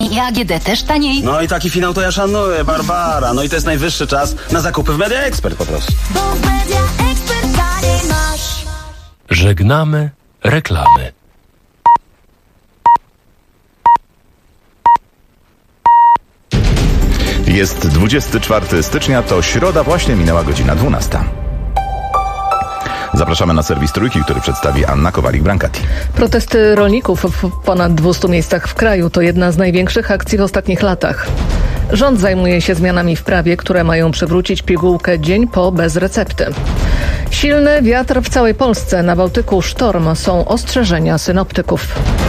I AGD też taniej? No i taki finał to ja szanuję, Barbara. No i to jest najwyższy czas na zakupy w Media Expert po prostu. Bo w Media Expert taniej masz. Żegnamy reklamy. Jest 24 stycznia, to środa, właśnie minęła godzina 12. Zapraszamy na serwis Trójki, który przedstawi Anna Kowalik-Brancati. Protesty rolników w ponad 200 miejscach w kraju to jedna z największych akcji w ostatnich latach. Rząd zajmuje się zmianami w prawie, które mają przywrócić pigułkę dzień po bez recepty. Silny wiatr w całej Polsce, na Bałtyku sztorm, są ostrzeżenia synoptyków.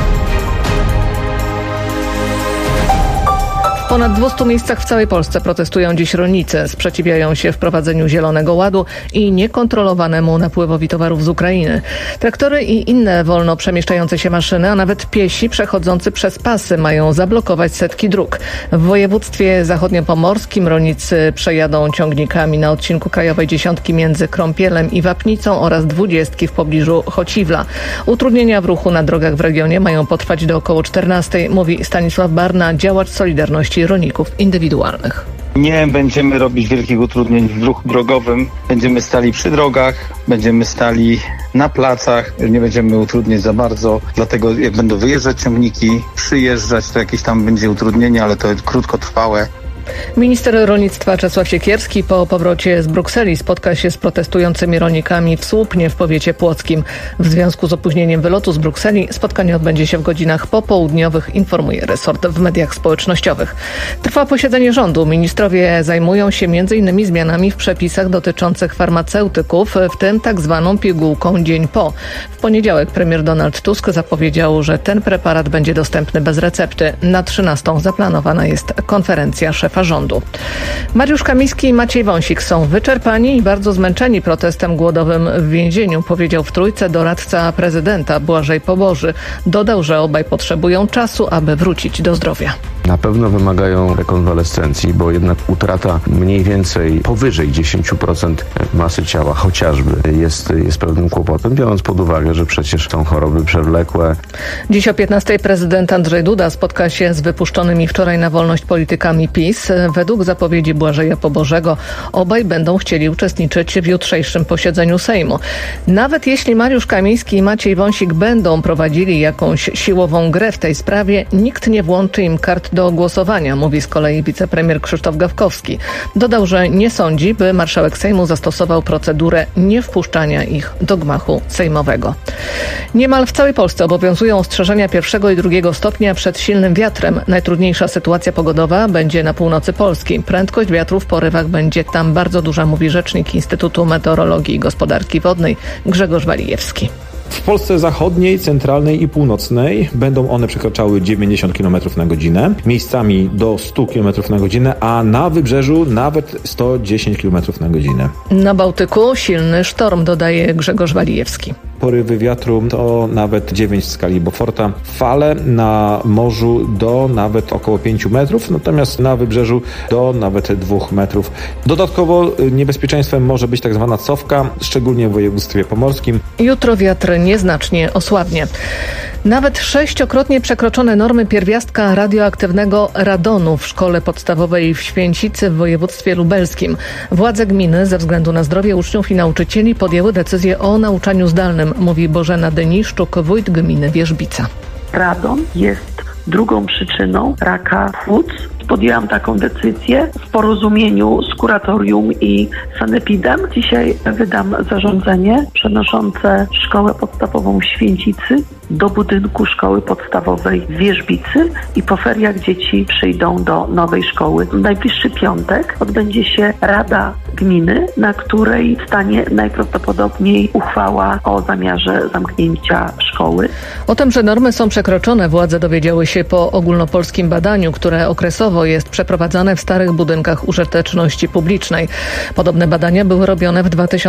W ponad 200 miejscach w całej Polsce protestują dziś rolnicy. Sprzeciwiają się wprowadzeniu Zielonego Ładu i niekontrolowanemu napływowi towarów z Ukrainy. Traktory i inne wolno przemieszczające się maszyny, a nawet piesi przechodzący przez pasy mają zablokować setki dróg. W województwie zachodniopomorskim rolnicy przejadą ciągnikami na odcinku Krajowej Dziesiątki między Krąpielem i Wapnicą oraz 20 w pobliżu Chociwla. Utrudnienia w ruchu na drogach w regionie mają potrwać do około 14, mówi Stanisław Barna, działacz Solidarności Rolników Indywidualnych. Nie będziemy robić wielkich utrudnień w ruchu drogowym. Będziemy stali przy drogach, będziemy stali na placach, nie będziemy utrudniać za bardzo. Dlatego jak będą wyjeżdżać ciągniki, przyjeżdżać, to jakieś tam będzie utrudnienie, ale to krótkotrwałe. Minister rolnictwa Czesław Siekierski po powrocie z Brukseli spotka się z protestującymi rolnikami w Słupnie w powiecie płockim. W związku z opóźnieniem wylotu z Brukseli spotkanie odbędzie się w godzinach popołudniowych, informuje resort w mediach społecznościowych. Trwa posiedzenie rządu. Ministrowie zajmują się m.in. zmianami w przepisach dotyczących farmaceutyków, w tym tak zwaną pigułką dzień po. W poniedziałek premier Donald Tusk zapowiedział, że ten preparat będzie dostępny bez recepty. Na 13 zaplanowana jest konferencja szefa rządu. Mariusz Kamiński i Maciej Wąsik są wyczerpani i bardzo zmęczeni protestem głodowym w więzieniu, powiedział w Trójce doradca prezydenta Błażej Poboży. Dodał, że obaj potrzebują czasu, aby wrócić do zdrowia. Na pewno wymagają rekonwalescencji, bo jednak utrata mniej więcej powyżej 10% masy ciała chociażby jest pewnym kłopotem, biorąc pod uwagę, że przecież są choroby przewlekłe. Dziś o 15 prezydent Andrzej Duda spotka się z wypuszczonymi wczoraj na wolność politykami PiS. Według zapowiedzi Błażeja Pobożego obaj będą chcieli uczestniczyć w jutrzejszym posiedzeniu Sejmu. Nawet jeśli Mariusz Kamiński i Maciej Wąsik będą prowadzili jakąś siłową grę w tej sprawie, nikt nie włączy im kart do głosowania, mówi z kolei wicepremier Krzysztof Gawkowski. Dodał, że nie sądzi, by marszałek Sejmu zastosował procedurę niewpuszczania ich do gmachu sejmowego. Niemal w całej Polsce obowiązują ostrzeżenia 1. i 2. stopnia przed silnym wiatrem. Najtrudniejsza sytuacja pogodowa będzie na północy Polski. Prędkość wiatru w porywach będzie tam bardzo duża, mówi rzecznik Instytutu Meteorologii i Gospodarki Wodnej Grzegorz Walijewski. W Polsce zachodniej, centralnej i północnej będą one przekraczały 90 km na godzinę, miejscami do 100 km na godzinę, a na wybrzeżu nawet 110 km na godzinę. Na Bałtyku silny sztorm, dodaje Grzegorz Walijewski. Porywy wiatru to nawet 9 w skali Beauforta, fale na morzu do nawet około 5 metrów, natomiast na wybrzeżu do nawet 2 metrów. Dodatkowo niebezpieczeństwem może być tak zwana cofka, szczególnie w województwie pomorskim. Jutro wiatr nieznacznie osłabnie. Nawet 6-krotnie przekroczone normy pierwiastka radioaktywnego radonu w szkole podstawowej w Święcicy w województwie lubelskim. Władze gminy ze względu na zdrowie uczniów i nauczycieli podjęły decyzję o nauczaniu zdalnym, mówi Bożena Dyniszczuk, wójt gminy Wierzbica. Radon jest drugą przyczyną raka płuc. Podjęłam taką decyzję w porozumieniu z kuratorium i sanepidem. Dzisiaj wydam zarządzenie przenoszące szkołę podstawową w Święcicy do budynku szkoły podstawowej w Wierzbicy i po feriach dzieci przyjdą do nowej szkoły. W najbliższy piątek odbędzie się Rada Gminy, na której stanie najprawdopodobniej uchwała o zamiarze zamknięcia szkoły. O tym, że normy są przekroczone, władze dowiedziały się po ogólnopolskim badaniu, które okresowo jest przeprowadzane w starych budynkach użyteczności publicznej. Podobne badania były robione w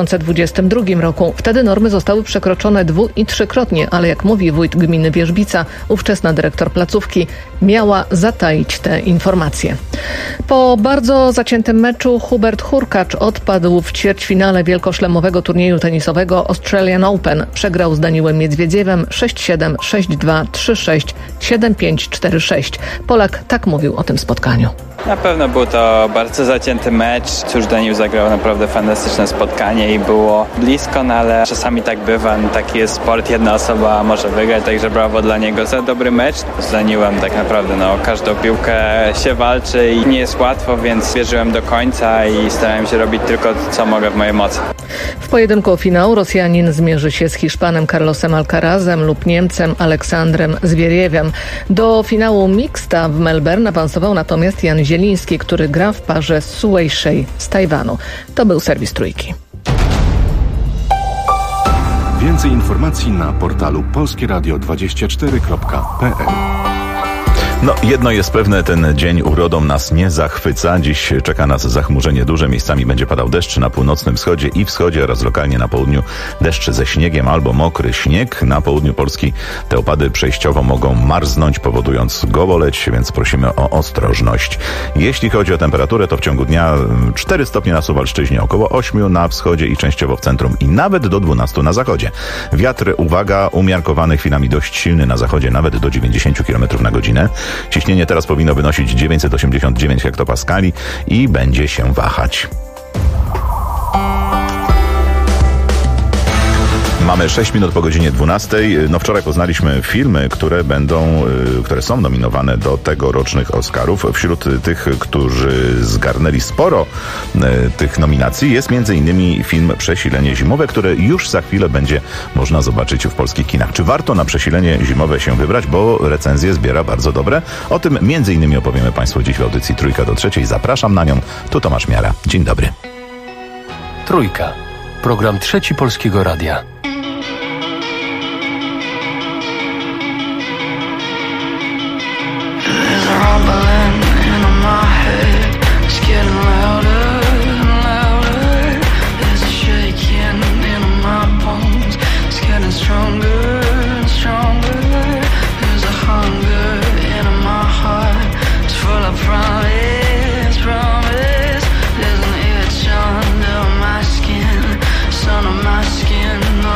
2022 roku. Wtedy normy zostały przekroczone 2- i 3-krotnie, ale jak mówi wójt gminy Wierzbica, ówczesna dyrektor placówki miała zataić te informacje. Po bardzo zaciętym meczu Hubert Hurkacz odpadł w ćwierćfinale wielkoszlemowego turnieju tenisowego Australian Open. Przegrał z Daniilem Miedwiedziewem 6-7, 6-2, 3-6, 7-5, 4-6. Polak tak mówił o tym spotkaniu. Na pewno był to bardzo zacięty mecz. Cóż, Daniil zagrał naprawdę fantastyczne spotkanie i było blisko, ale czasami tak bywa. Taki jest sport, jedna osoba może wygrać, także brawo dla niego za dobry mecz. Z Daniilem tak naprawdę każdą piłkę się walczy i nie jest łatwo, więc wierzyłem do końca i starałem się robić tylko co mogę w mojej mocy. W pojedynku o finał Rosjanin zmierzy się z Hiszpanem Carlosem Alcarazem lub Niemcem Aleksandrem Zwieriewem. Do finału mixta w Melbourne awansował natomiast Jan Zieliński, który gra w parze z Suwei Shea z Tajwanu. To był serwis Trójki. Więcej informacji na portalu polskieradio24.pl. No, jedno jest pewne, ten dzień urodą nas nie zachwyca. Dziś czeka nas zachmurzenie duże, miejscami będzie padał deszcz na północnym wschodzie i wschodzie oraz lokalnie na południu deszcz ze śniegiem albo mokry śnieg. Na południu Polski te opady przejściowo mogą marznąć, powodując gołoleć, więc prosimy o ostrożność. Jeśli chodzi o temperaturę, to w ciągu dnia 4 stopnie na Suwalszczyźnie, około 8 na wschodzie i częściowo w centrum i nawet do 12 na zachodzie. Wiatr, uwaga, umiarkowany, chwilami dość silny na zachodzie, nawet do 90 km na godzinę. Ciśnienie teraz powinno wynosić 989 hektopaskali i będzie się wahać. Mamy 6 minut po godzinie 12. No wczoraj poznaliśmy filmy, które są nominowane do tegorocznych Oscarów. Wśród tych, którzy zgarnęli sporo tych nominacji, jest m.in. film Przesilenie zimowe, które już za chwilę będzie można zobaczyć w polskich kinach. Czy warto na Przesilenie zimowe się wybrać, bo recenzje zbiera bardzo dobre? O tym m.in. opowiemy Państwu dziś w audycji Trójka do trzeciej. Zapraszam na nią. Tu Tomasz Miara. Dzień dobry. Trójka. Program Trzeci Polskiego Radia. Son of my skin,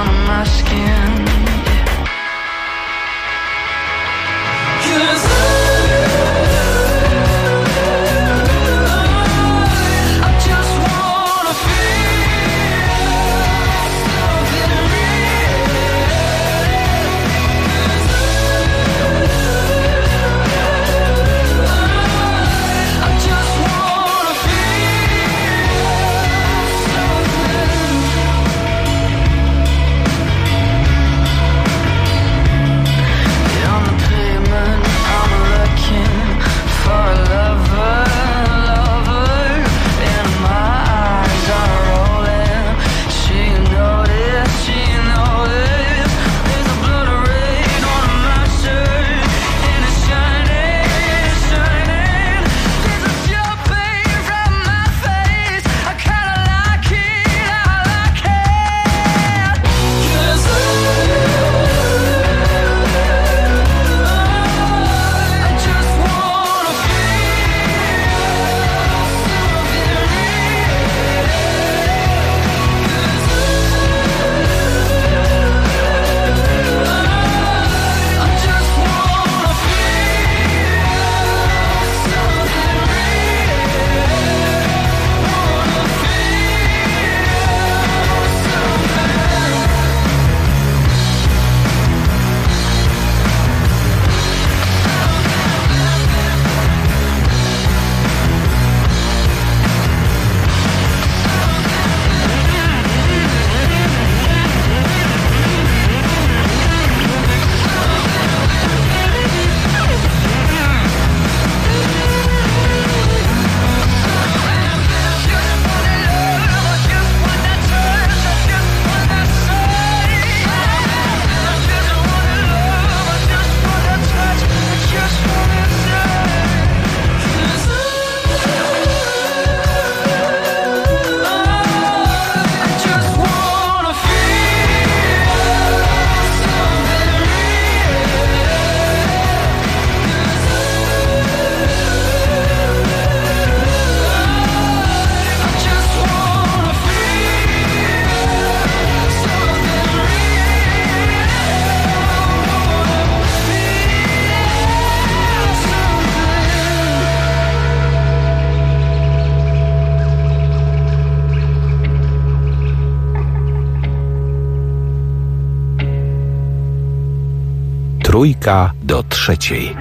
Trójka do trzeciej.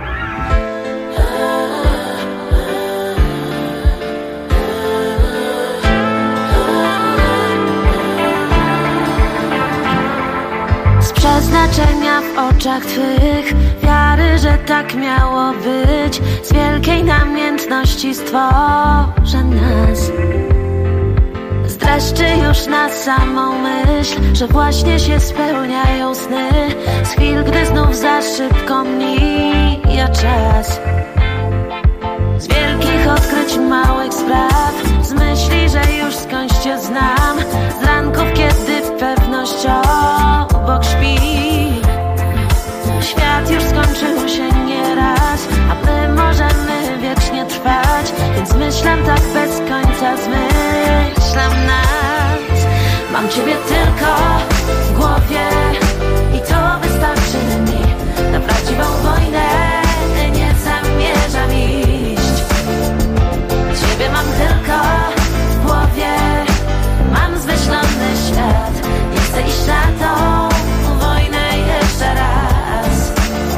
Z przeznaczenia w oczach Twych, wiary, że tak miało być, z wielkiej namiętności stworzę nas. Z dreszczy już na samą myśl, że właśnie się spełniają sny, z chwil, gdy znów za szybko mija czas. Z wielkich odkryć małych spraw, z myśli, że już skądś Cię znam, z ranków, kiedy w pewność obok śpi. Świat już skończył się nieraz, a my możemy wiecznie trwać, więc myślam tak bez końca, zmyślam nas. Mam Ciebie tylko w głowie i to wystarczy mi. Na prawdziwą wojnę nie zamierzam iść. Ciebie mam tylko w głowie, mam zmyślony świat. Nie chcę iść na tą wojnę jeszcze raz.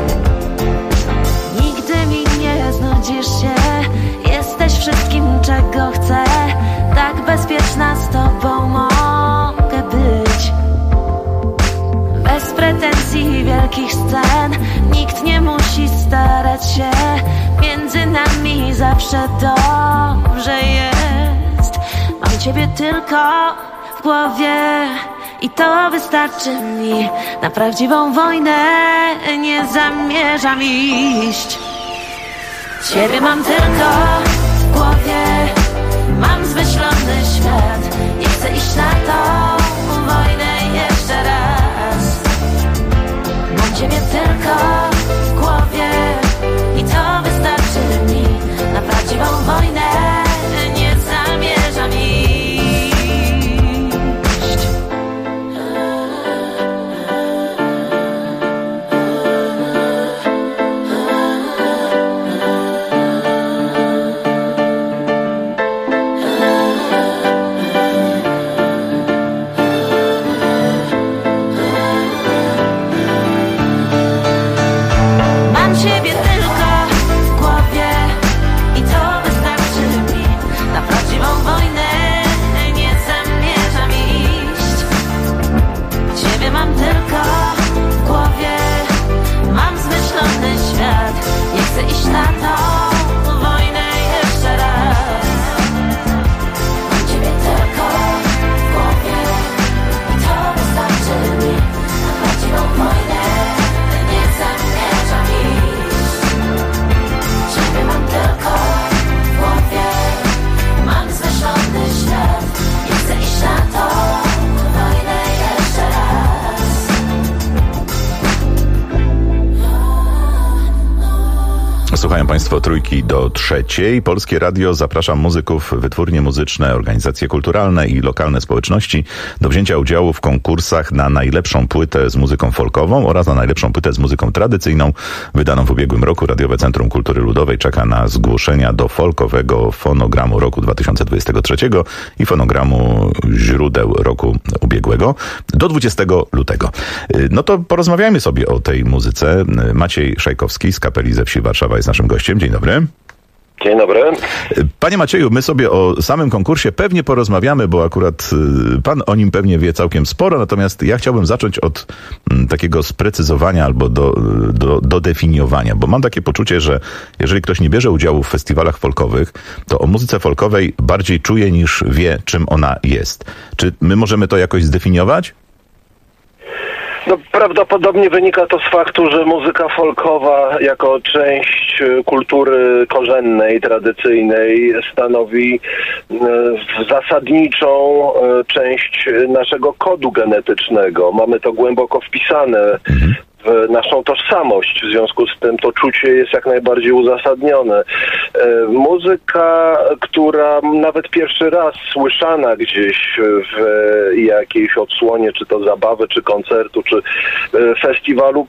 Nigdy mi nie znudzisz się, jesteś wszystkim, czego chcę. Tak bezpieczna z Tobą mogę być. Bez pretensji wielkich scen, nikt nie musi starać się. Między nami zawsze dobrze jest. Mam Ciebie tylko w głowie i to wystarczy mi. Na prawdziwą wojnę nie zamierzam iść. Ciebie mam tylko w głowie, mam zmyślony świat. Nie chcę iść na tą wojnę jeszcze raz. Mam Ciebie tylko w głowie i to wystarczy mi. Na prawdziwą wojnę nie zamierzam iść. Mam Ciebie tylko w głowie i to wystarczy mi. Na prawdziwą wojnę nie zamierzam iść. Ciebie mam tylko w głowie, mam zmyślony świat. Nie chcę iść na tą wojnę jeszcze raz. Mam Ciebie tylko w głowie i to wystarczy mi. Na prawdziwą wojnę nie zamierzam iść. Ciebie mam tylko w głowie, mam zmyślony świat. Nie chcę iść na tą wojnę jeszcze raz. Słuchają Państwo Trójki do trzeciej. Polskie Radio zaprasza muzyków, wytwórnie muzyczne, organizacje kulturalne i lokalne społeczności do wzięcia udziału w konkursach na najlepszą płytę z muzyką folkową oraz na najlepszą płytę z muzyką tradycyjną wydaną w ubiegłym roku. Radiowe Centrum Kultury Ludowej czeka na zgłoszenia do folkowego fonogramu roku 2023 i fonogramu źródeł roku ubiegłego do 20 lutego. No to porozmawiajmy sobie o tej muzyce. Maciej Szajkowski z Kapeli ze Wsi Warszawa jest naszym gościem. Dzień dobry. Dzień dobry. Panie Macieju, my sobie o samym konkursie pewnie porozmawiamy, bo akurat pan o nim pewnie wie całkiem sporo, natomiast ja chciałbym zacząć od takiego sprecyzowania albo dodefiniowania, bo mam takie poczucie, że jeżeli ktoś nie bierze udziału w festiwalach folkowych, to o muzyce folkowej bardziej czuje niż wie, czym ona jest. Czy my możemy to jakoś zdefiniować? No, prawdopodobnie wynika to z faktu, że muzyka folkowa jako część kultury korzennej, tradycyjnej stanowi zasadniczą część naszego kodu genetycznego. Mamy to głęboko wpisane w naszą tożsamość. W związku z tym to czucie jest jak najbardziej uzasadnione. Muzyka, która nawet pierwszy raz słyszana gdzieś w jakiejś odsłonie, czy to zabawy, czy koncertu, czy festiwalu,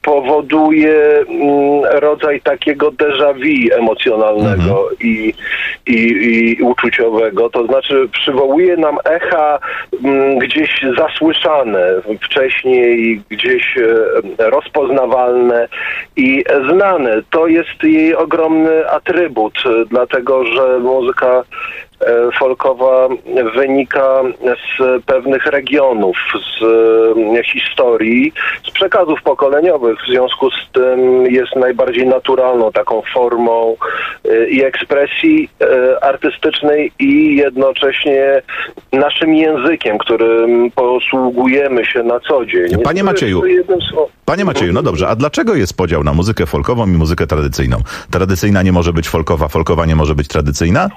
powoduje rodzaj takiego déjà vu emocjonalnego i uczuciowego. To znaczy przywołuje nam echa gdzieś zasłyszane wcześniej, gdzieś rozpoznawalne i znane. To jest jej ogromny atrybut, dlatego że muzyka folkowa wynika z pewnych regionów, z historii, z przekazów pokoleniowych. W związku z tym jest najbardziej naturalną taką formą i ekspresji artystycznej i jednocześnie naszym językiem, którym posługujemy się na co dzień. Panie Macieju, no dobrze, a dlaczego jest podział na muzykę folkową i muzykę tradycyjną? Tradycyjna nie może być folkowa, folkowa nie może być tradycyjna?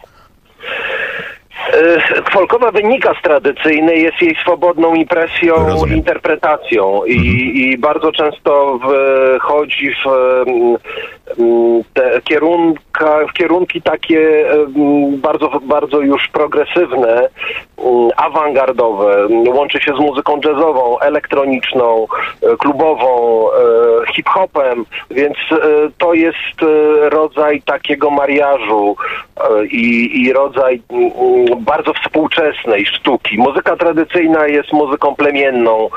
Folkowa wynika z tradycyjnej, jest jej swobodną impresją, interpretacją i bardzo często wchodzi w te kierunki takie bardzo już progresywne, awangardowe. Łączy się z muzyką jazzową, elektroniczną, klubową, hip-hopem, więc to jest rodzaj takiego mariażu i rodzaj bardzo współczesnej sztuki. Muzyka tradycyjna jest muzyką plemienną,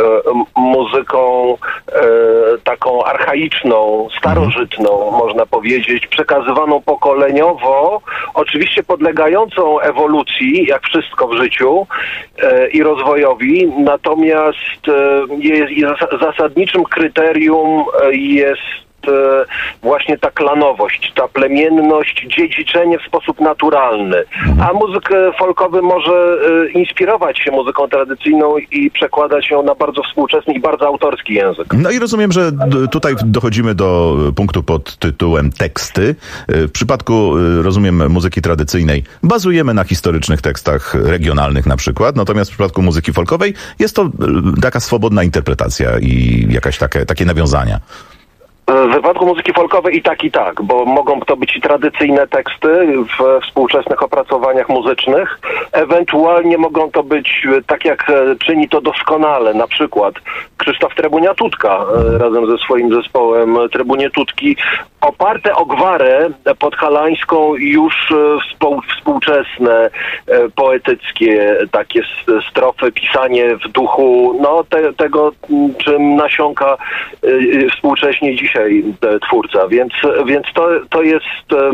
muzyką taką archaiczną, starożytną, można powiedzieć, przekazywaną pokoleniowo, oczywiście podlegającą ewolucji, jak wszystko w życiu i rozwojowi, natomiast zasadniczym kryterium jest właśnie ta klanowość, ta plemienność, dziedziczenie w sposób naturalny. A muzyk folkowy może inspirować się muzyką tradycyjną i przekładać ją na bardzo współczesny i bardzo autorski język. No i rozumiem, że tutaj dochodzimy do punktu pod tytułem teksty. W przypadku, rozumiem, muzyki tradycyjnej bazujemy na historycznych tekstach regionalnych na przykład, natomiast w przypadku muzyki folkowej jest to taka swobodna interpretacja i jakaś takie nawiązania. W wypadku muzyki folkowej i tak, bo mogą to być i tradycyjne teksty w współczesnych opracowaniach muzycznych. Ewentualnie mogą to być, tak jak czyni to doskonale, na przykład Krzysztof Trebunia-Tutka razem ze swoim zespołem Trebunie-Tutki, oparte o gwarę podhalańską, już współczesne, poetyckie takie strofy, pisanie w duchu tego, czym nasiąka współcześnie dzisiaj twórca, więc to jest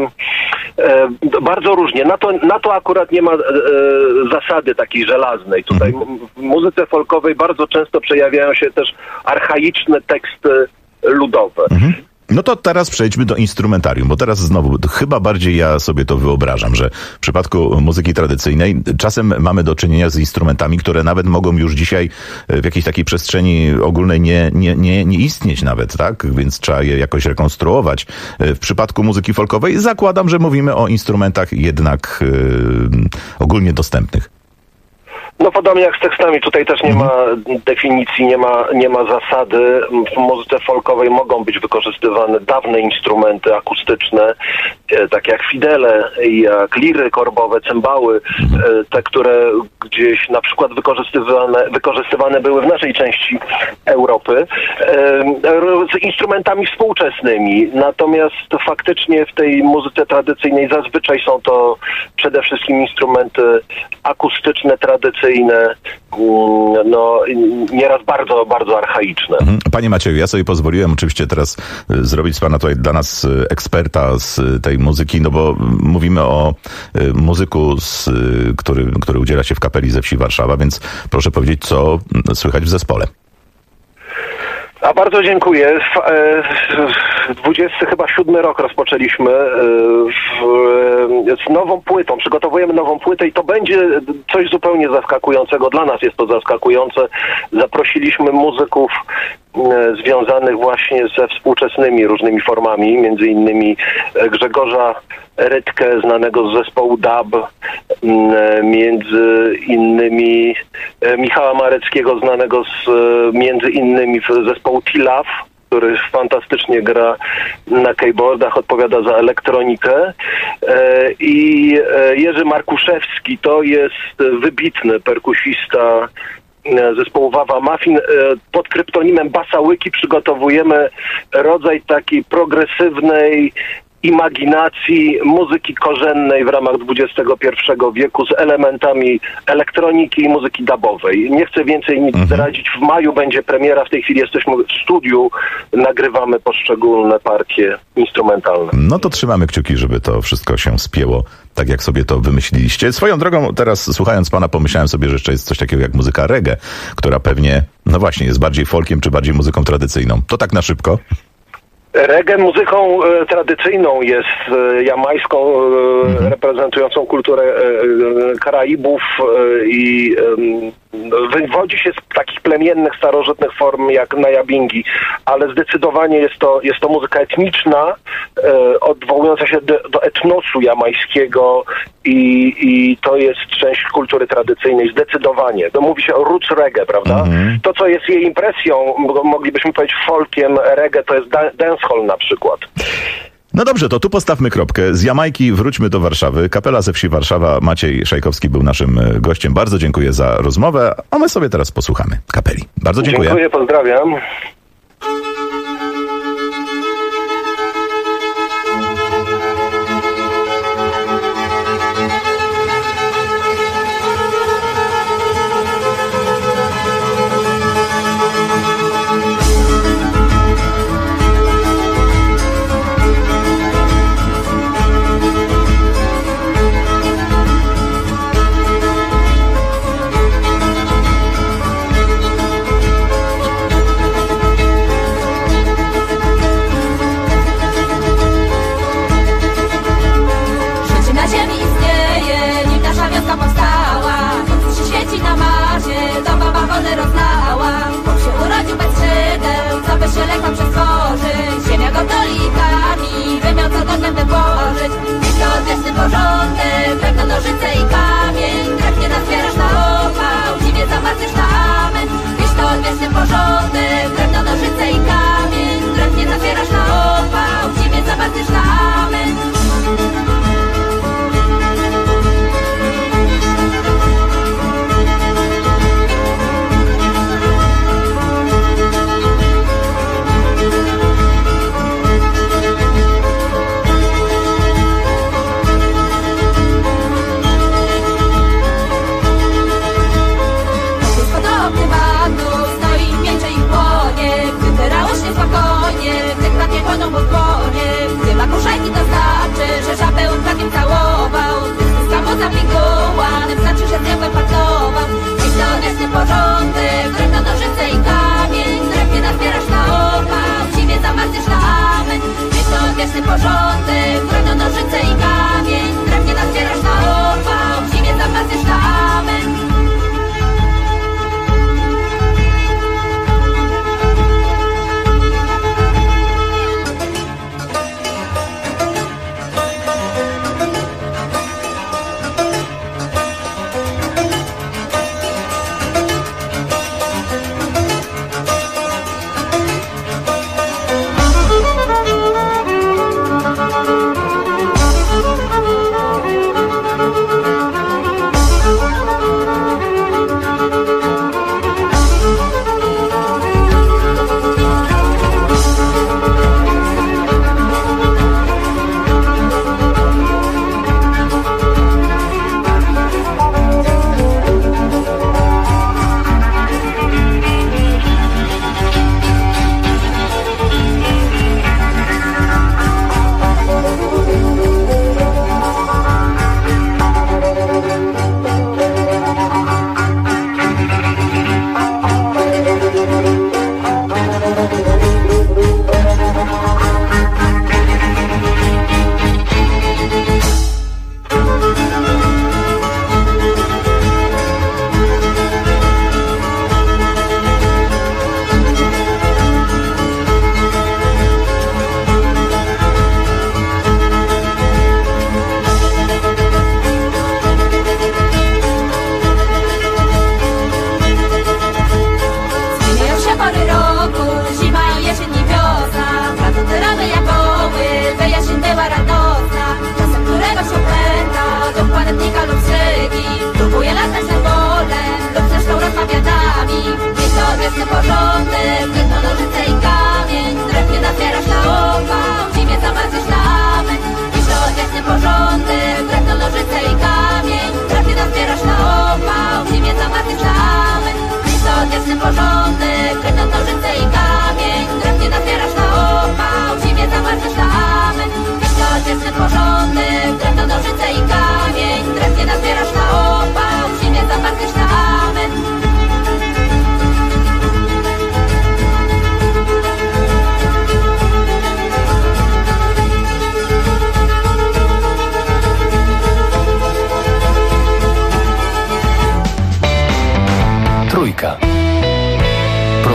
bardzo różnie. Na to akurat nie ma zasady takiej żelaznej. Tutaj w muzyce folkowej bardzo często przejawiają się też archaiczne teksty ludowe. No to teraz przejdźmy do instrumentarium, bo teraz znowu chyba bardziej ja sobie to wyobrażam, że w przypadku muzyki tradycyjnej czasem mamy do czynienia z instrumentami, które nawet mogą już dzisiaj w jakiejś takiej przestrzeni ogólnej nie istnieć nawet, tak? Więc trzeba je jakoś rekonstruować. W przypadku muzyki folkowej zakładam, że mówimy o instrumentach jednak ogólnie dostępnych. No podobnie jak z tekstami, tutaj też nie ma definicji, nie ma zasady. W muzyce folkowej mogą być wykorzystywane dawne instrumenty akustyczne, takie jak fidele, jak liry korbowe, cymbały, te, które gdzieś na przykład wykorzystywane były w naszej części Europy, z instrumentami współczesnymi. Natomiast faktycznie w tej muzyce tradycyjnej zazwyczaj są to przede wszystkim instrumenty akustyczne, tradycyjne, nieraz bardzo, bardzo archaiczne. Panie Macieju, ja sobie pozwoliłem oczywiście teraz zrobić z pana tutaj dla nas eksperta z tej muzyki, no bo mówimy o muzyku, który udziela się w kapeli ze wsi Warszawa, więc proszę powiedzieć, co słychać w zespole. A bardzo dziękuję. 27 rok rozpoczęliśmy z nową płytą. Przygotowujemy nową płytę i to będzie coś zupełnie zaskakującego. Dla nas jest to zaskakujące. Zaprosiliśmy muzyków związanych właśnie ze współczesnymi różnymi formami, między innymi Grzegorza Rydkę, znanego z zespołu DAB, między innymi Michała Mareckiego, znanego między innymi z zespołu T-Love, który fantastycznie gra na keyboardach, odpowiada za elektronikę, i Jerzy Markuszewski, to jest wybitny perkusista zespołu Wawa Muffin. Pod kryptonimem Basałyki przygotowujemy rodzaj takiej progresywnej imaginacji muzyki korzennej w ramach XXI wieku z elementami elektroniki i muzyki dubowej. Nie chcę więcej nic zdradzić. W maju będzie premiera, w tej chwili jesteśmy w studiu, nagrywamy poszczególne partie instrumentalne. No to trzymamy kciuki, żeby to wszystko się spięło tak, jak sobie to wymyśliliście. Swoją drogą, teraz słuchając pana, pomyślałem sobie, że jeszcze jest coś takiego jak muzyka reggae, która pewnie, no właśnie, jest bardziej folkiem czy bardziej muzyką tradycyjną. To tak na szybko. Reggae muzyką tradycyjną jest jamańską, reprezentującą kulturę Karaibów i wywodzi się z takich plemiennych, starożytnych form jak najabingi, ale zdecydowanie jest to muzyka etniczna, odwołująca się do etnosu jamańskiego i to jest część kultury tradycyjnej, zdecydowanie. To mówi się o roots reggae, prawda? To, co jest jej impresją, moglibyśmy powiedzieć folkiem reggae, to jest dancehall na przykład. No dobrze, to tu postawmy kropkę. Z Jamajki wróćmy do Warszawy. Kapela ze wsi Warszawa, Maciej Szajkowski był naszym gościem. Bardzo dziękuję za rozmowę, a my sobie teraz posłuchamy kapeli. Bardzo dziękuję. Dziękuję, pozdrawiam.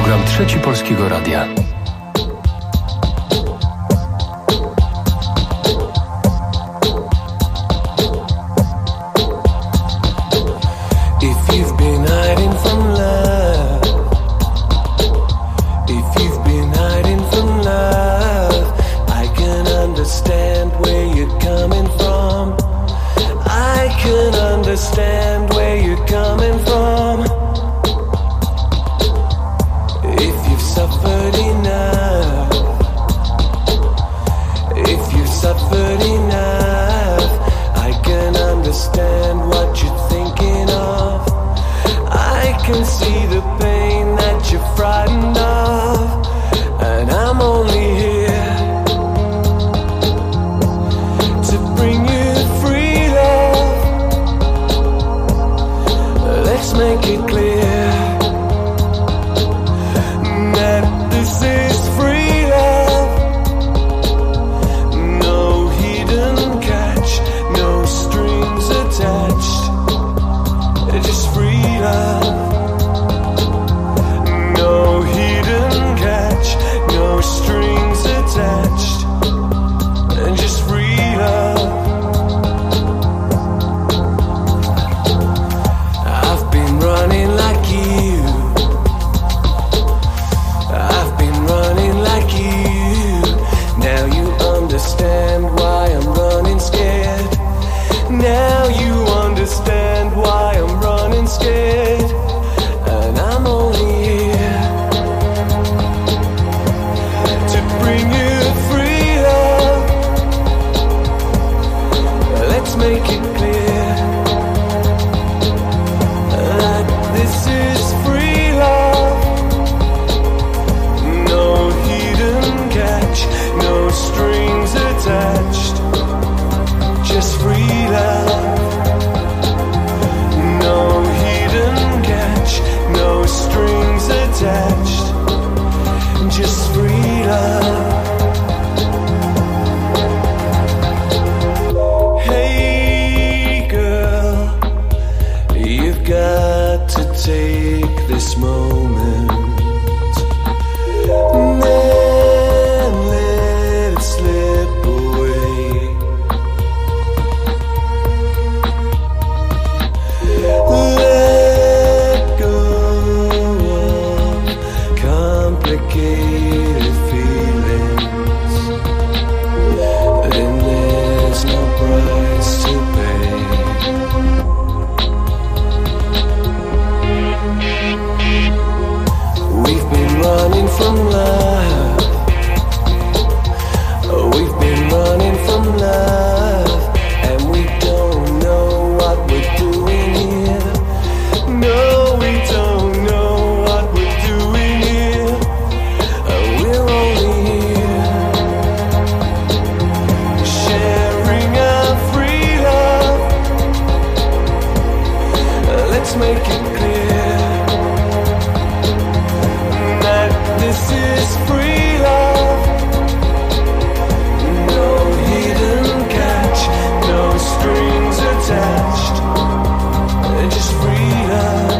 Program Trzeci Polskiego Radia. Understand where you're coming from. If you've suffered enough, if you've suffered enough, I can understand what you're thinking of. I can see the pain that you're frightened of, and I'm only here to bring you free love. Let's make it clear that this is free love. No hidden catch, no strings attached. Just free love. No hidden catch, no strings attached. Just free love. Running like you, I've been running like you. Now you understand why I'm running scared. Now you understand why I'm running scared. And I'm only here to bring you free love. Let's make it clear. This is free love. No hidden catch, no strings attached. Just free love. No hidden catch, no strings attached. Just free love. Hey girl, you've got to take this moment and then let it slip away. Let go of complicated feelings. Then there's no price to pay. We've been running from love. We've been running from love, and we don't know what we're doing here. No, we don't know what we're doing here. We're only here sharing our free love. Let's make it clear. This is free love. No hidden catch, no strings attached. Just free love.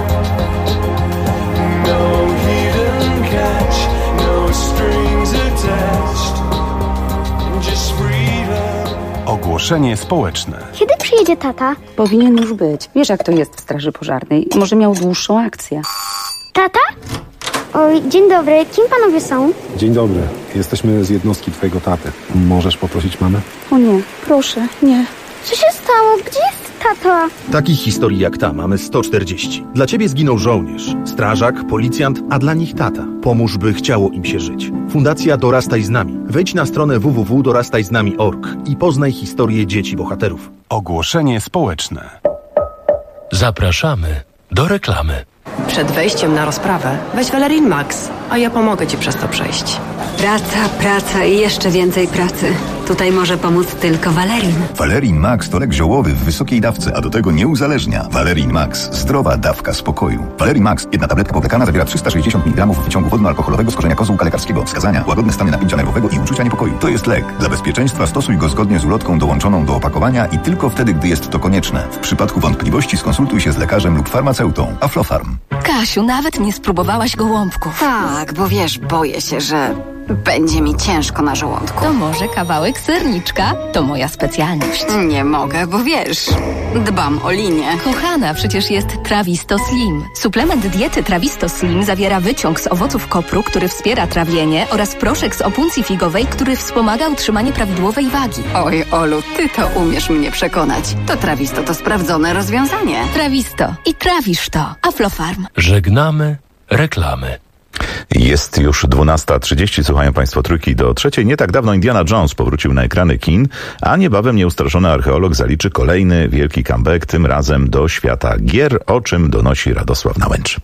No hidden catch, no strings attached. Just free love. Ogłoszenie społeczne. Kiedy przyjedzie tata? Powinien już być. Wiesz, jak to jest w straży pożarnej. Może miał dłuższą akcję. Tata? Oj, dzień dobry. Kim panowie są? Dzień dobry. Jesteśmy z jednostki twojego taty. Możesz poprosić mamę? O nie, proszę, nie. Co się stało? Gdzie jest tata? Takich historii jak ta mamy 140. Dla ciebie zginął żołnierz, strażak, policjant, a dla nich tata. Pomóż, by chciało im się żyć. Fundacja Dorastaj z nami. Wejdź na stronę www.dorastajznami.org i poznaj historię dzieci bohaterów. Ogłoszenie społeczne. Zapraszamy do reklamy. Przed wejściem na rozprawę weź Valerin Max, a ja pomogę ci przez to przejść. Praca i jeszcze więcej pracy. Tutaj może pomóc tylko Valerin. Valerin Max to lek ziołowy w wysokiej dawce, a do tego nie uzależnia. Valerin Max. Zdrowa dawka spokoju. Valerin Max. Jedna tabletka powlekana zawiera 360 mg wyciągu wodno-alkoholowego z korzenia kozłka lekarskiego. Wskazania: łagodne stany napięcia nerwowego i uczucia niepokoju. To jest lek. Dla bezpieczeństwa stosuj go zgodnie z ulotką dołączoną do opakowania i tylko wtedy, gdy jest to konieczne. W przypadku wątpliwości skonsultuj się z lekarzem lub farmaceutą. Aflofarm. Kasiu, nawet nie spróbowałaś gołąbków. Tak, bo wiesz, boję się, że będzie mi ciężko na żołądku. To może kawałek serniczka? To moja specjalność. Nie mogę, bo wiesz, dbam o linię. Kochana, przecież jest Trawisto Slim. Suplement diety Trawisto Slim zawiera wyciąg z owoców kopru, który wspiera trawienie, oraz proszek z opuncji figowej, który wspomaga utrzymanie prawidłowej wagi. Oj, Olu, ty to umiesz mnie przekonać. To Trawisto to sprawdzone rozwiązanie. Trawisto. I trawisz to. Aflofarm. Żegnamy reklamy. Jest już 12:30, słuchają Państwo Trójki do trzeciej. Nie tak dawno Indiana Jones powrócił na ekrany kin, a niebawem nieustraszony archeolog zaliczy kolejny wielki comeback, tym razem do świata gier, o czym donosi Radosław Nałęcz.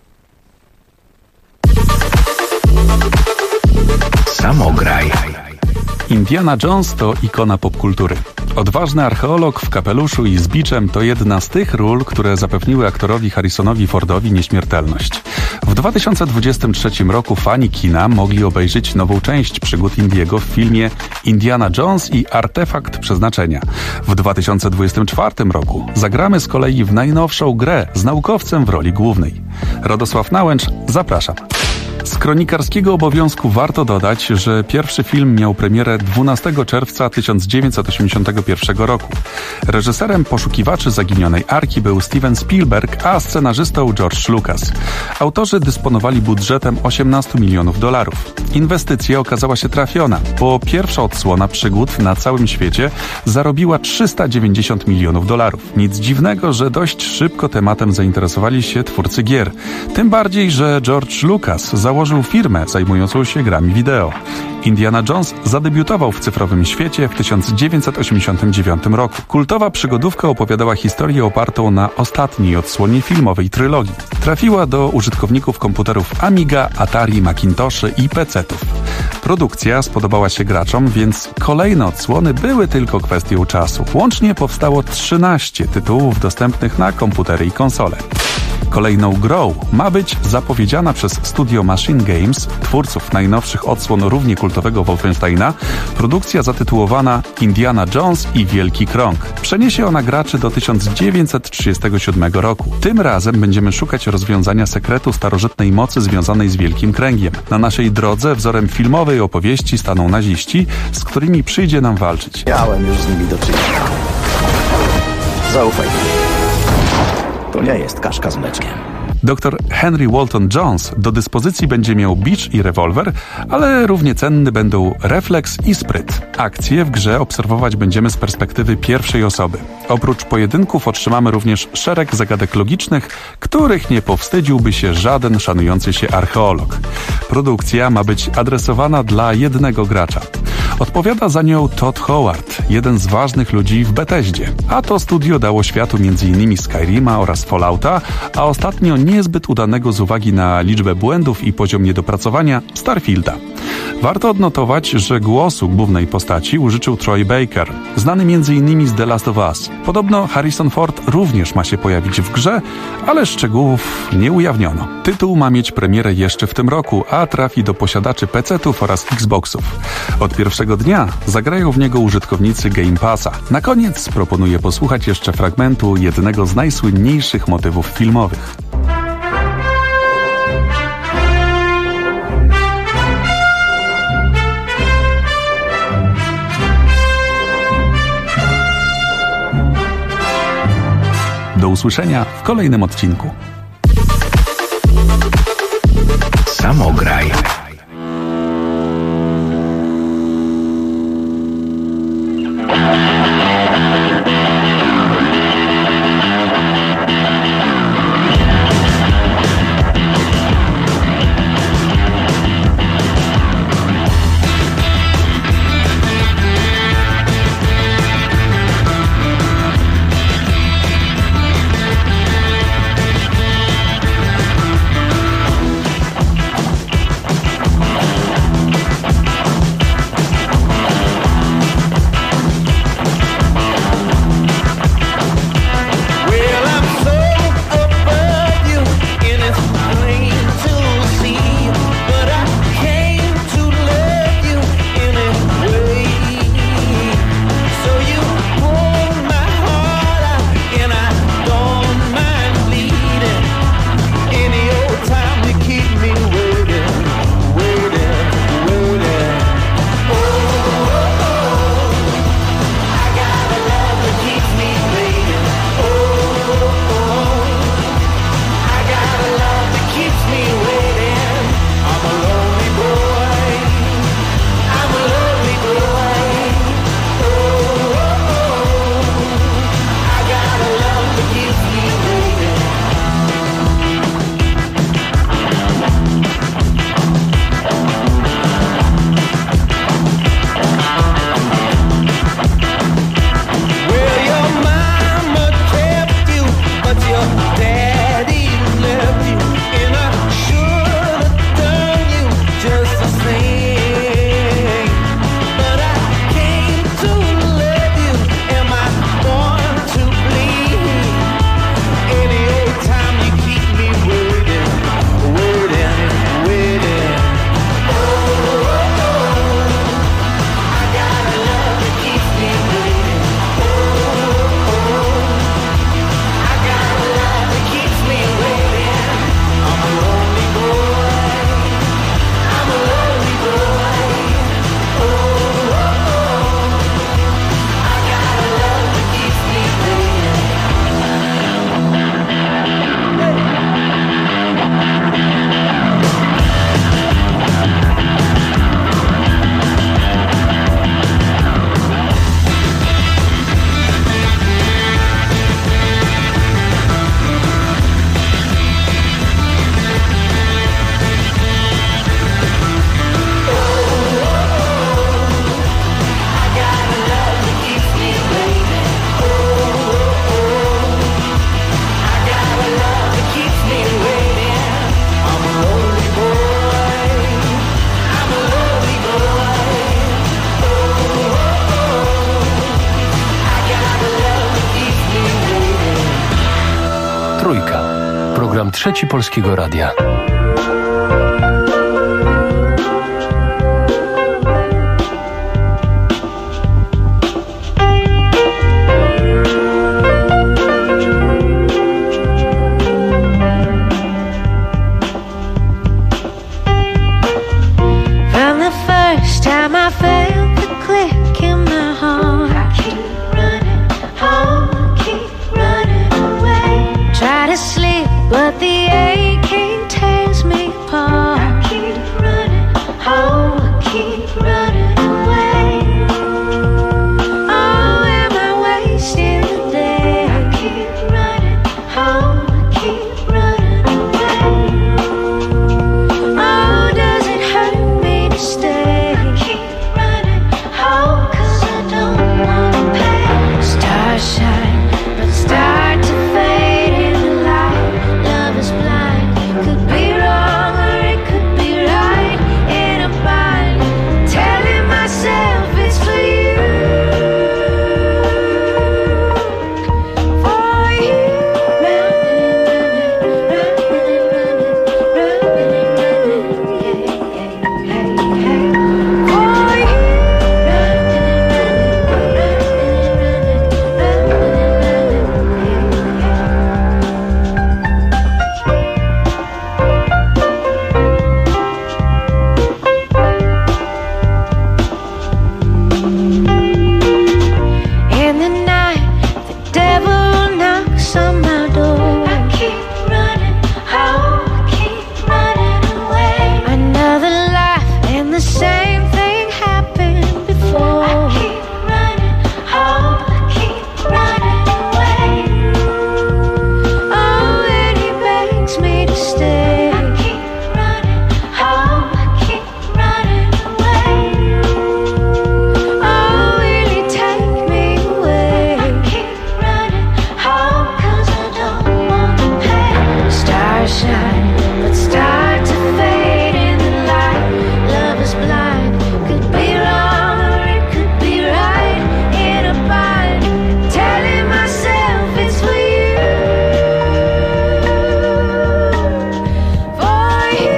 Samograj. Indiana Jones to ikona popkultury. Odważny archeolog w kapeluszu i z biczem to jedna z tych ról, które zapewniły aktorowi Harrisonowi Fordowi nieśmiertelność. W 2023 roku fani kina mogli obejrzeć nową część przygód Indiego w filmie Indiana Jones i Artefakt Przeznaczenia. W 2024 roku zagramy z kolei w najnowszą grę z naukowcem w roli głównej. Radosław Nałęcz, zapraszam. Z kronikarskiego obowiązku warto dodać, że pierwszy film miał premierę 12 czerwca 1981 roku. Reżyserem Poszukiwaczy Zaginionej Arki był Steven Spielberg, a scenarzystą George Lucas. Autorzy dysponowali budżetem $18 milionów. Inwestycja okazała się trafiona, bo pierwsza odsłona przygód na całym świecie zarobiła $390 milionów. Nic dziwnego, że dość szybko tematem zainteresowali się twórcy gier. Tym bardziej, że George Lucas założył firmę zajmującą się grami wideo. Indiana Jones zadebiutował w cyfrowym świecie w 1989 roku. Kultowa przygodówka opowiadała historię opartą na ostatniej odsłonie filmowej trylogii. Trafiła do użytkowników komputerów Amiga, Atari, Macintoshy i PC-ów. Produkcja spodobała się graczom, więc kolejne odsłony były tylko kwestią czasu. Łącznie powstało 13 tytułów dostępnych na komputery i konsole. Kolejną grą ma być zapowiedziana przez studio Machine Games, twórców najnowszych odsłon równie kultowego Wolfensteina, produkcja zatytułowana Indiana Jones i Wielki Krąg. Przeniesie ona graczy do 1937 roku. Tym razem będziemy szukać rozwiązania sekretu starożytnej mocy związanej z Wielkim Kręgiem. Na naszej drodze wzorem filmowej opowieści staną naziści, z którymi przyjdzie nam walczyć. Miałem już z nimi do czynienia. Zaufaj mi. To nie jest kaszka z mleczkiem. Dr Henry Walton Jones do dyspozycji będzie miał bicz i rewolwer, ale równie cenny będą refleks i spryt. Akcje w grze obserwować będziemy z perspektywy pierwszej osoby. Oprócz pojedynków otrzymamy również szereg zagadek logicznych, których nie powstydziłby się żaden szanujący się archeolog. Produkcja ma być adresowana dla jednego gracza. Odpowiada za nią Todd Howard, jeden z ważnych ludzi w Bethesdzie. A to studio dało światu m.in. Skyrima oraz Fallouta, a ostatnio niezbyt udanego z uwagi na liczbę błędów i poziom niedopracowania Starfielda. Warto odnotować, że głosu głównej postaci użyczył Troy Baker, znany m.in. z The Last of Us. Podobno Harrison Ford również ma się pojawić w grze, ale szczegółów nie ujawniono. Tytuł ma mieć premierę jeszcze w tym roku, a trafi do posiadaczy PC-ów oraz Xboxów. Od pierwszego dnia zagrają w niego użytkownicy Game Passa. Na koniec proponuję posłuchać jeszcze fragmentu jednego z najsłynniejszych motywów filmowych. Do usłyszenia w kolejnym odcinku. Samograj. Trójka. Program Trzeci Polskiego Radia. But the aching tears me apart. I keep running home, I keep running away. Oh, am I wasting the day? I keep running home, I keep running away. Oh, does it hurt me to stay? I keep running home, 'cause I don't wanna pay. Stars shine, but start to fade in the light. Love is blind, could be wrong or it could be right. In a bind, telling myself it's for you, for you. In the night, the devil knocks on my door. I keep running home, I keep running away. Another life and the same thing happened before. I keep running home, I keep running away. Oh, and he begs me to stay. I keep running home, I keep running away. Oh, will he take me away? I keep running home, 'cause I don't wanna pay. Stars shine, but start to fade in the light. Love is blind, could be wrong or it could be right. In a bind, telling myself it's for you, for you.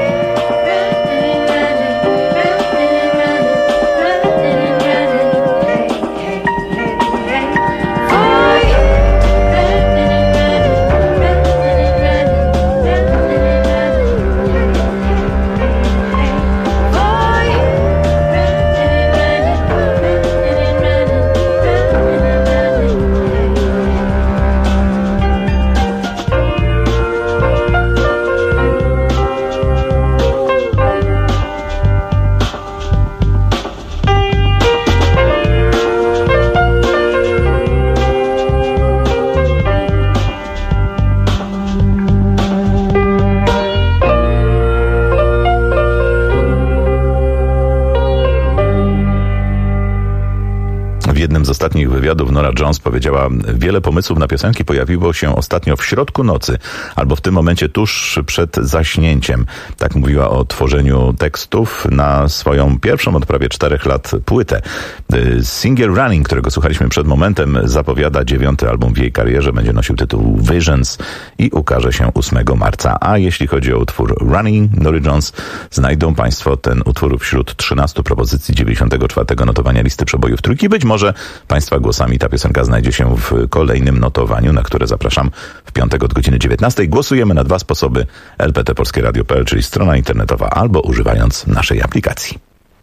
W jednym z ostatnich wywiadów Nora Jones powiedziała: wiele pomysłów na piosenki pojawiło się ostatnio w środku nocy albo w tym momencie tuż przed zaśnięciem. Tak mówiła o tworzeniu tekstów na swoją pierwszą od prawie 4 lat płytę. Single Running, którego słuchaliśmy przed momentem, zapowiada 9. album w jej karierze. Będzie nosił tytuł Visions i ukaże się 8 marca. A jeśli chodzi o utwór Running Nory Jones, znajdą Państwo ten utwór wśród 13 propozycji 94. notowania listy przebojów Trójki. Być może Państwa głosami ta piosenka znajdzie się w kolejnym notowaniu, na które zapraszam w piątek od godziny 19. Głosujemy na 2 sposoby: lptpolskieradio.pl, czyli strona internetowa, albo używając naszej aplikacji.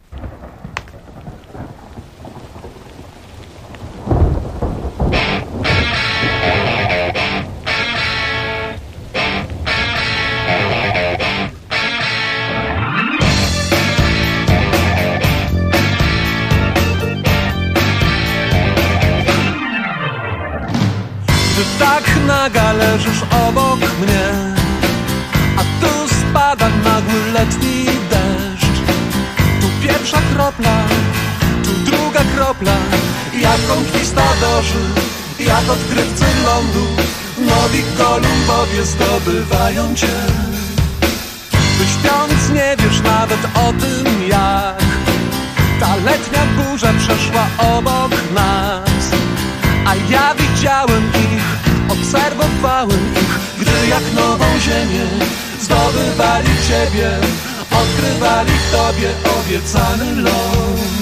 Tak naga leżysz obok mnie, a tu spada nagły letni deszcz. Tu pierwsza kropla, tu druga kropla, jak konkwistadorzy, jak odkrywcy lądu, nowi Kolumbowie zdobywają cię. Ty śpiąc nie wiesz nawet o tym, jak ta letnia burza przeszła obok nas. A ja widziałem ich, obserwowałem ich, gdy jak nową ziemię zdobywali ciebie, odkrywali w tobie obiecany ląd.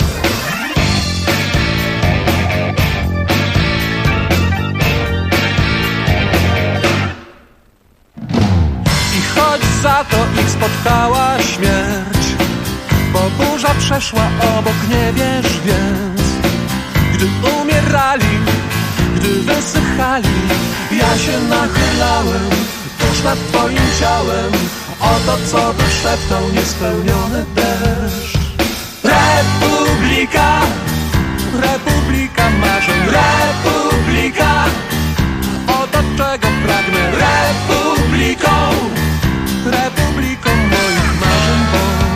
I choć za to ich spotkała śmierć, bo burza przeszła obok, nie wiesz więc. Gdy umierali, gdy wysychali, ja się nachylałem tuż nad twoim ciałem, o to, co wyszeptał niespełniony deszcz. Republika, republika marzeń, republika, oto czego pragnę. Republiką, republiką moich marzeń bądź.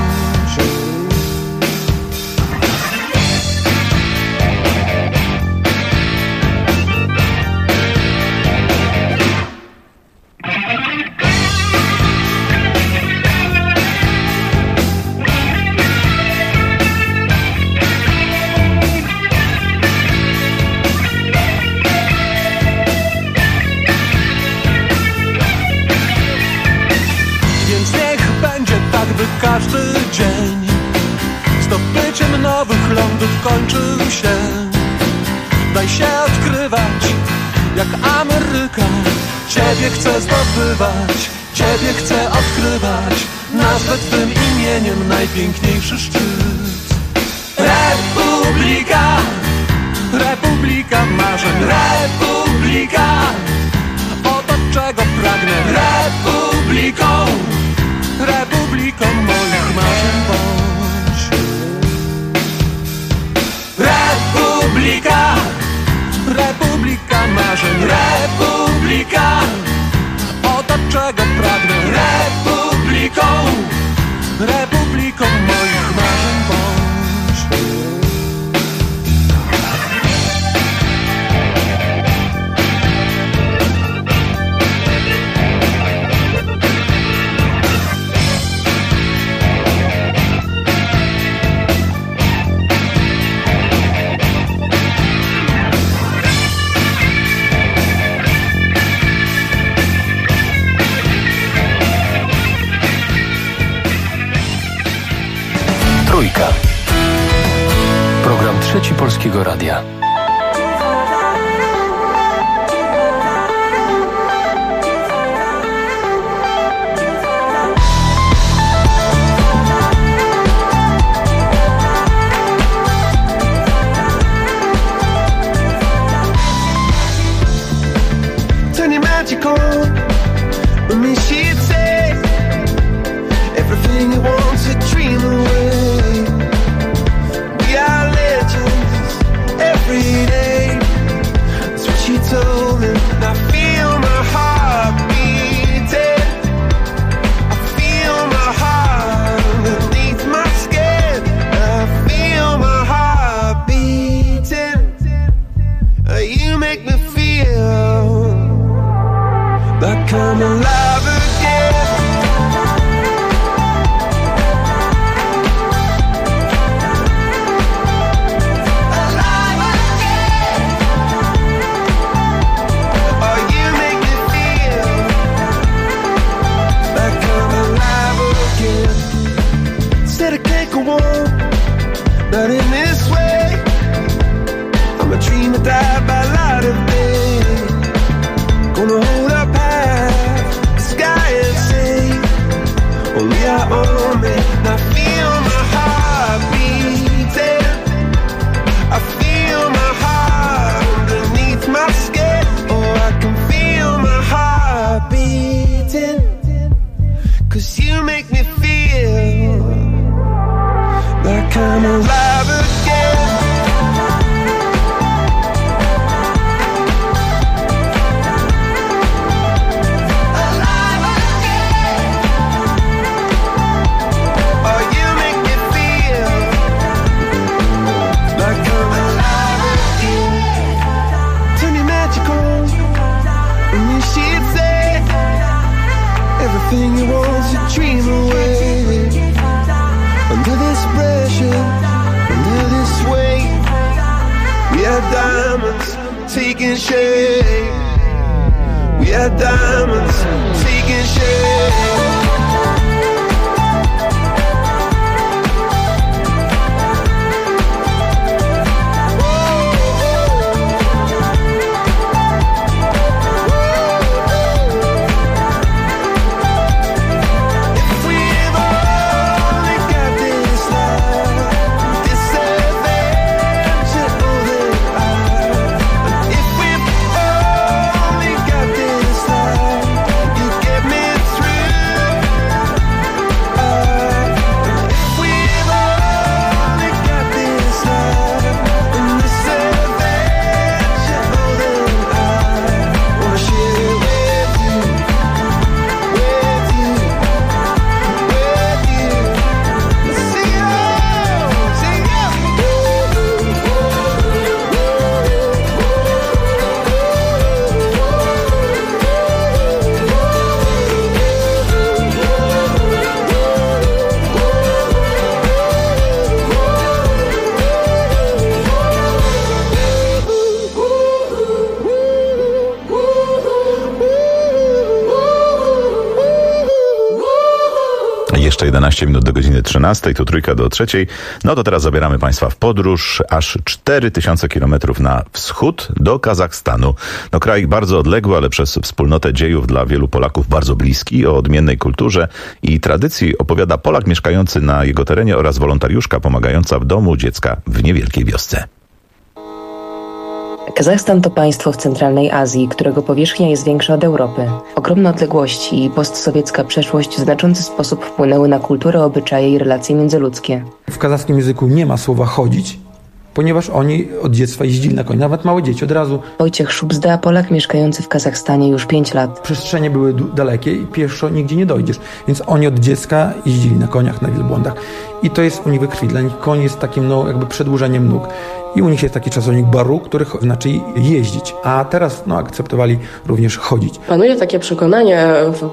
Każdy dzień zdobyciem nowych lądów kończył się. Daj się odkrywać jak Ameryka. Ciebie chcę zdobywać, ciebie chcę odkrywać. Nazwę twym imieniem najpiękniejszy szczyt. Republika, republika marzeń, republika, oto czego pragnę. Republiką, republiką moich marzeń bądź. Republika, republika marzeń, republika, oto czego pragnę. Republiką, republiką moich marzeń bądź. Trójka. Program Trzeci Polskiego Radia. Turn your magic on with me, she'd say everything you want to dream away. We are legends every day. That's what she told me. And I feel my heart beating. I feel my heart underneath my skin. I feel my heart beating. You make me feel like I'm alive again. Alive again. Oh, you make me feel like I'm alive again. Said I can't go on, not in this way. I'm a dream that died by light of day. Gonna hold up half the sky and say, only I own it. And I feel my heart beating. I feel my heart underneath my skin. Oh, I can feel my heart beating. 'Cause you make me feel like I'm alive again. Everything you want to dream away. Under this pressure, under this weight, we are diamonds taking shape. We are diamonds taking shape. Jeszcze 11 minut do godziny 13, tu Trójka do 3. No to teraz zabieramy Państwa w podróż aż 4000 kilometrów na wschód do Kazachstanu. No kraj bardzo odległy, ale przez wspólnotę dziejów dla wielu Polaków bardzo bliski. O odmiennej kulturze i tradycji opowiada Polak mieszkający na jego terenie oraz wolontariuszka pomagająca w domu dziecka w niewielkiej wiosce. Kazachstan to państwo w centralnej Azji, którego powierzchnia jest większa od Europy. Ogromne odległości i postsowiecka przeszłość w znaczący sposób wpłynęły na kulturę, obyczaje i relacje międzyludzkie. W kazachskim języku nie ma słowa chodzić, ponieważ oni od dziecka jeździli na koniu, nawet małe dzieci od razu. Wojciech Szubzda, Polak mieszkający w Kazachstanie już 5 lat. Przestrzenie były dalekie i pieszo nigdzie nie dojdziesz, więc oni od dziecka jeździli na koniach, na wielbłądach. I to jest u nich we krwi. Dla nich koń jest takim jakby przedłużeniem nóg. I u nich jest taki czasownik baru, który znaczy jeździć. A teraz akceptowali również chodzić. Panuje takie przekonanie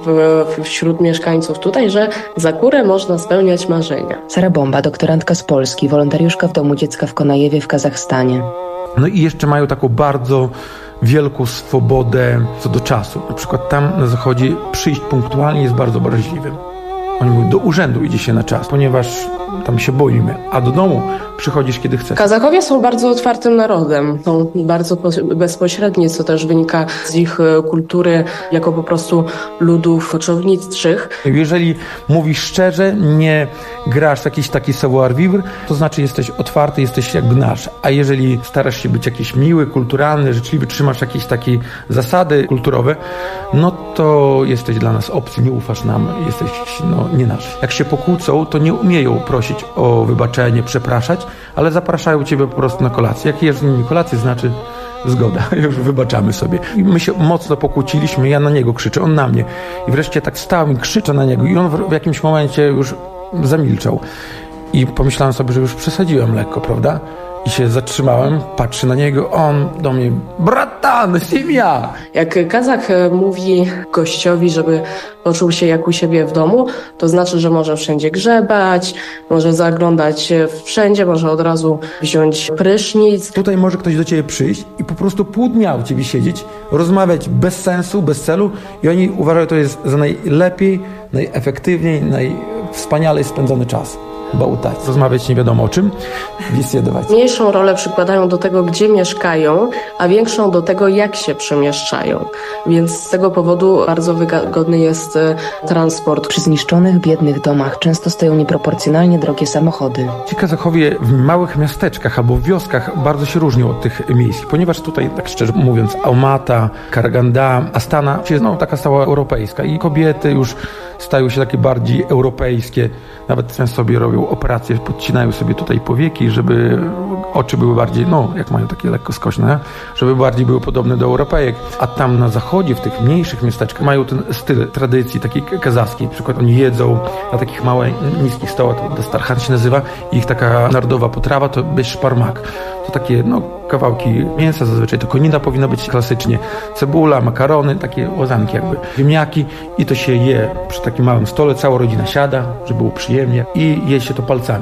wśród mieszkańców tutaj, że za kurę można spełniać marzenia. Sara Bomba, doktorantka z Polski, wolontariuszka w domu dziecka w Konajewie w Kazachstanie. No i jeszcze mają taką bardzo wielką swobodę co do czasu. Na przykład tam na zachodzie przyjść punktualnie jest bardzo obraźliwym. Oni mówią, do urzędu idzie się na czas, ponieważ tam się boimy, a do domu przychodzisz kiedy chcesz. Kazachowie są bardzo otwartym narodem, są bardzo bezpośredni, co też wynika z ich kultury jako po prostu ludów koczowniczych. Jeżeli mówisz szczerze, nie grasz w jakiś taki savoir-vivre, to znaczy jesteś otwarty, jesteś jakby nasz. A jeżeli starasz się być jakiś miły, kulturalny, życzliwy, trzymasz jakieś takie zasady kulturowe, no to jesteś dla nas obcy, nie ufasz nam, jesteś nie nasz. Jak się pokłócą, to nie umieją prosić o wybaczenie, przepraszać, ale zapraszają ciebie po prostu na kolację. Jak jesz z nimi kolację, znaczy zgoda, już wybaczamy sobie. I my się mocno pokłóciliśmy, ja na niego krzyczę, on na mnie. I wreszcie tak stałem i krzyczę na niego i on w jakimś momencie już zamilczał. I pomyślałem sobie, że już przesadziłem lekko, prawda? I się zatrzymałem, patrzę na niego, on do mnie, bratan, simia! Jak Kazach mówi gościowi, żeby poczuł się jak u siebie w domu, to znaczy, że może wszędzie grzebać, może zaglądać wszędzie, może od razu wziąć prysznic. Tutaj może ktoś do ciebie przyjść i po prostu pół dnia u ciebie siedzieć, rozmawiać bez sensu, bez celu i oni uważają, że to jest za najlepiej, najefektywniej, najwspanialej spędzony czas. Bałtać, rozmawiać nie wiadomo o czym, biesedować. Mniejszą rolę przykładają do tego, gdzie mieszkają, a większą do tego, jak się przemieszczają. Więc z tego powodu bardzo wygodny jest transport. Przy zniszczonych, biednych domach często stoją nieproporcjonalnie drogie samochody. Ci Kazachowie w małych miasteczkach albo w wioskach bardzo się różnią od tych miejsc, ponieważ tutaj, tak szczerze mówiąc, Almata, Karaganda, Astana jest taka stała europejska i kobiety już stają się takie bardziej europejskie. Nawet często sobie robią operacje, podcinają sobie tutaj powieki, żeby oczy były bardziej, jak mają takie lekko skośne, żeby bardziej były podobne do Europejek. A tam na zachodzie, w tych mniejszych miasteczkach mają ten styl tradycji takiej kazachskiej. Na przykład oni jedzą na takich małych, niskich stołach, to dastarchan się nazywa, i ich taka narodowa potrawa to beszparmak. To takie, kawałki mięsa zazwyczaj, to konina powinna być klasycznie, cebula, makarony, takie łazanki jakby, ziemniaki i to się je przy takim małym stole, cała rodzina siada, żeby było przyjemnie i je się to palcami.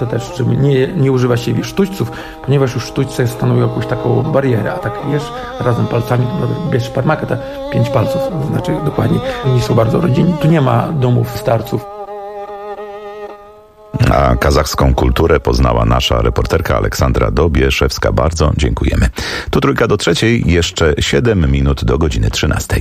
to też, żeby nie używać się sztućców, ponieważ już sztućce stanowią jakąś taką barierę, a tak jesz razem palcami, to bierz parmakę, te 5 palców, to znaczy dokładnie, oni są bardzo rodzinni, tu nie ma domów starców. A kazachską kulturę poznała nasza reporterka Aleksandra Dobieszewska. Bardzo dziękujemy. Tu 2 do 3, jeszcze 7 minut do godziny 13.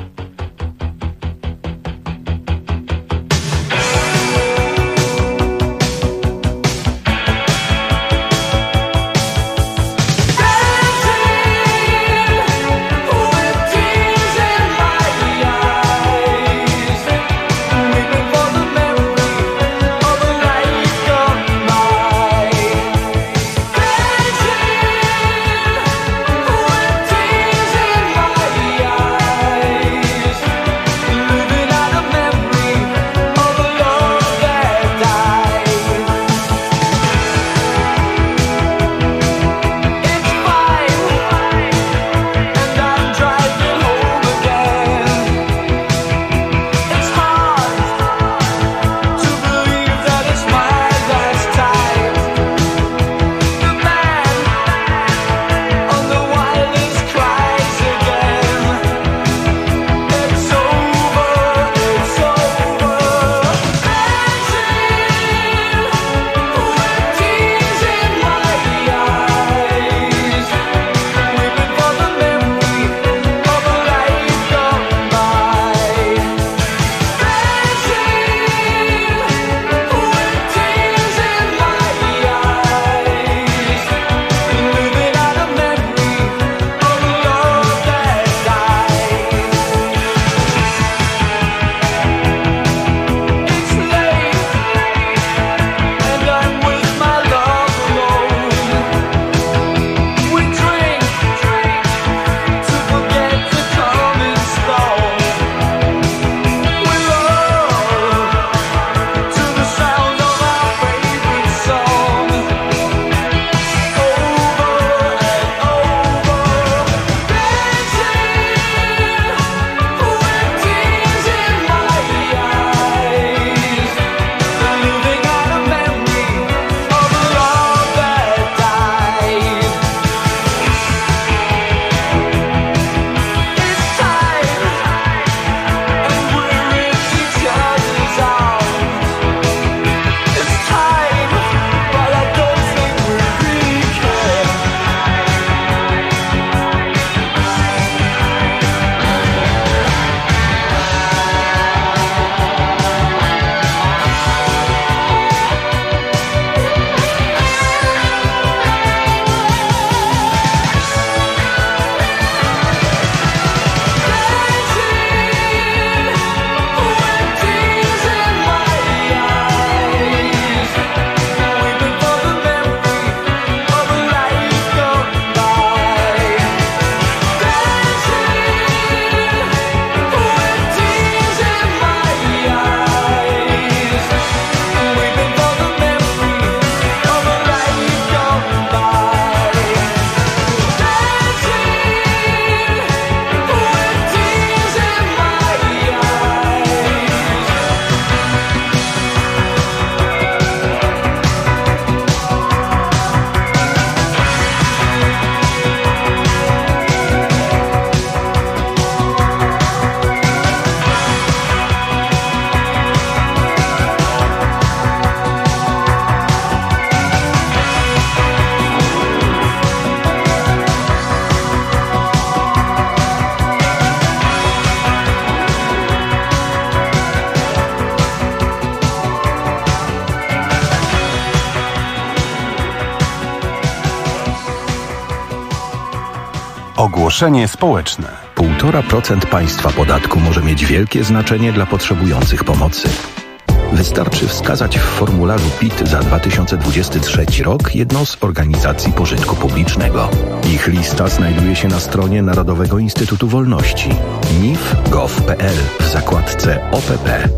Ogłoszenie społeczne. 1,5% państwa podatku może mieć wielkie znaczenie dla potrzebujących pomocy. Wystarczy wskazać w formularzu PIT za 2023 rok jedną z organizacji pożytku publicznego. Ich lista znajduje się na stronie Narodowego Instytutu Wolności nif.gov.pl w zakładce OPP.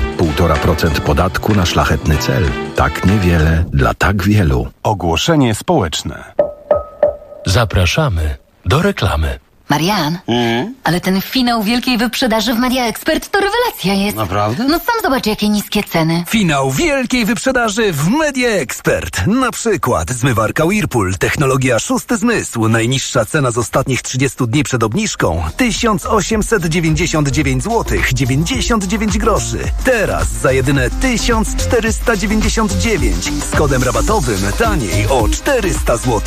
1,5% podatku na szlachetny cel. Tak niewiele dla tak wielu. Ogłoszenie społeczne. Zapraszamy do reklamy. Marian, ale ten finał wielkiej wyprzedaży w Media Expert to rewelacja jest. Naprawdę? No sam zobacz, jakie niskie ceny. Finał wielkiej wyprzedaży w Media Expert. Na przykład zmywarka Whirlpool, technologia szósty zmysł. Najniższa cena z ostatnich 30 dni przed obniżką 1899 zł 99 groszy. Teraz za jedyne 1499 z kodem rabatowym taniej o 400 zł.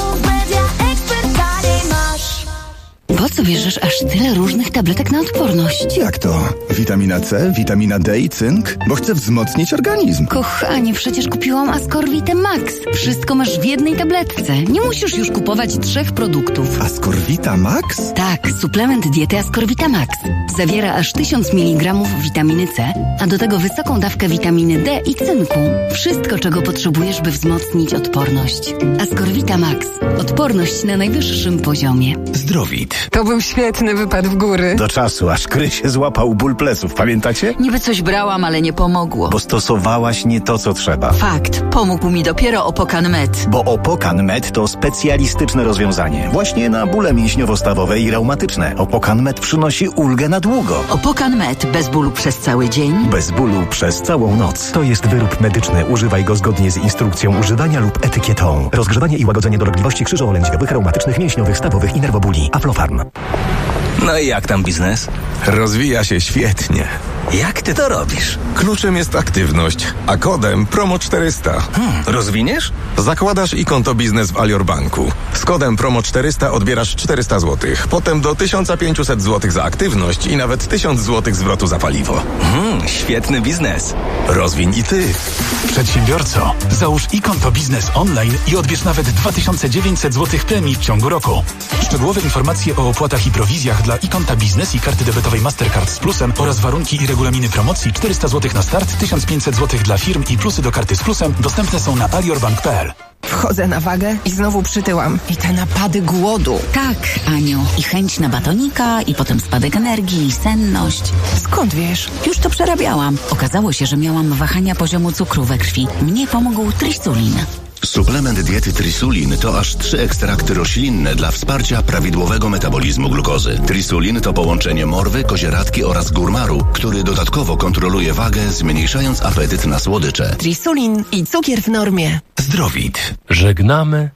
Po co bierzesz aż tyle różnych tabletek na odporność? Jak to? Witamina C, witamina D i cynk? Bo chcę wzmocnić organizm. Kochanie, przecież kupiłam Ascorvite Max. Wszystko masz w jednej tabletce. Nie musisz już kupować 3 produktów. Ascorvita Max? Tak, suplement diety Ascorvita Max. Zawiera aż 1000 mg witaminy C, a do tego wysoką dawkę witaminy D i cynku. Wszystko, czego potrzebujesz, by wzmocnić odporność. Ascorvita Max. Odporność na najwyższym poziomie. Zdrowit. To był świetny wypad w góry. Do czasu, aż Krysie złapał ból pleców, pamiętacie? Niby coś brałam, ale nie pomogło. Bo stosowałaś nie to, co trzeba. Fakt. Pomógł mi dopiero Opokan Med. Bo Opokan Med to specjalistyczne rozwiązanie. Właśnie na bóle mięśniowo-stawowe i reumatyczne. Opokan Med przynosi ulgę na długo. Opokan Med. Bez bólu przez cały dzień. Bez bólu przez całą noc. To jest wyrób medyczny. Używaj go zgodnie z instrukcją używania lub etykietą. Rozgrzewanie i łagodzenie dolegliwości krzyżowo-lędźwiowych, reumatycznych, mięśniowych, stawowych i nerwobóli. Aflofarm. No i jak tam biznes? Rozwija się świetnie. Jak ty to robisz? Kluczem jest aktywność, a kodem Promo 400. Rozwiniesz? Zakładasz i konto biznes w Alior Banku. Z kodem Promo 400 odbierasz 400 zł. Potem do 1500 zł za aktywność i nawet 1000 zł zwrotu za paliwo. Świetny biznes. Rozwiń i ty. Przedsiębiorco, załóż i-konto biznes online i odbierz nawet 2900 zł premii w ciągu roku. Szczegółowe informacje o opłatach i prowizjach dla i-konta biznes i karty debetowej Mastercard z plusem oraz warunki i regulaminy promocji 400 zł na start, 1500 zł dla firm i plusy do karty z plusem dostępne są na aliorbank.pl. Wchodzę na wagę i znowu przytyłam. I te napady głodu. Tak, Aniu. I chęć na batonika, i potem spadek energii, i senność. Skąd wiesz? Już to przerabiałam. Okazało się, że miałam wahania poziomu cukru we krwi. Mnie pomógł Trisulin. Suplement diety Trisulin to aż 3 ekstrakty roślinne dla wsparcia prawidłowego metabolizmu glukozy. Trisulin to połączenie morwy, kozieradki oraz górmaru, który dodatkowo kontroluje wagę, zmniejszając apetyt na słodycze. Trisulin i cukier w normie. Zdrowit. Żegnamy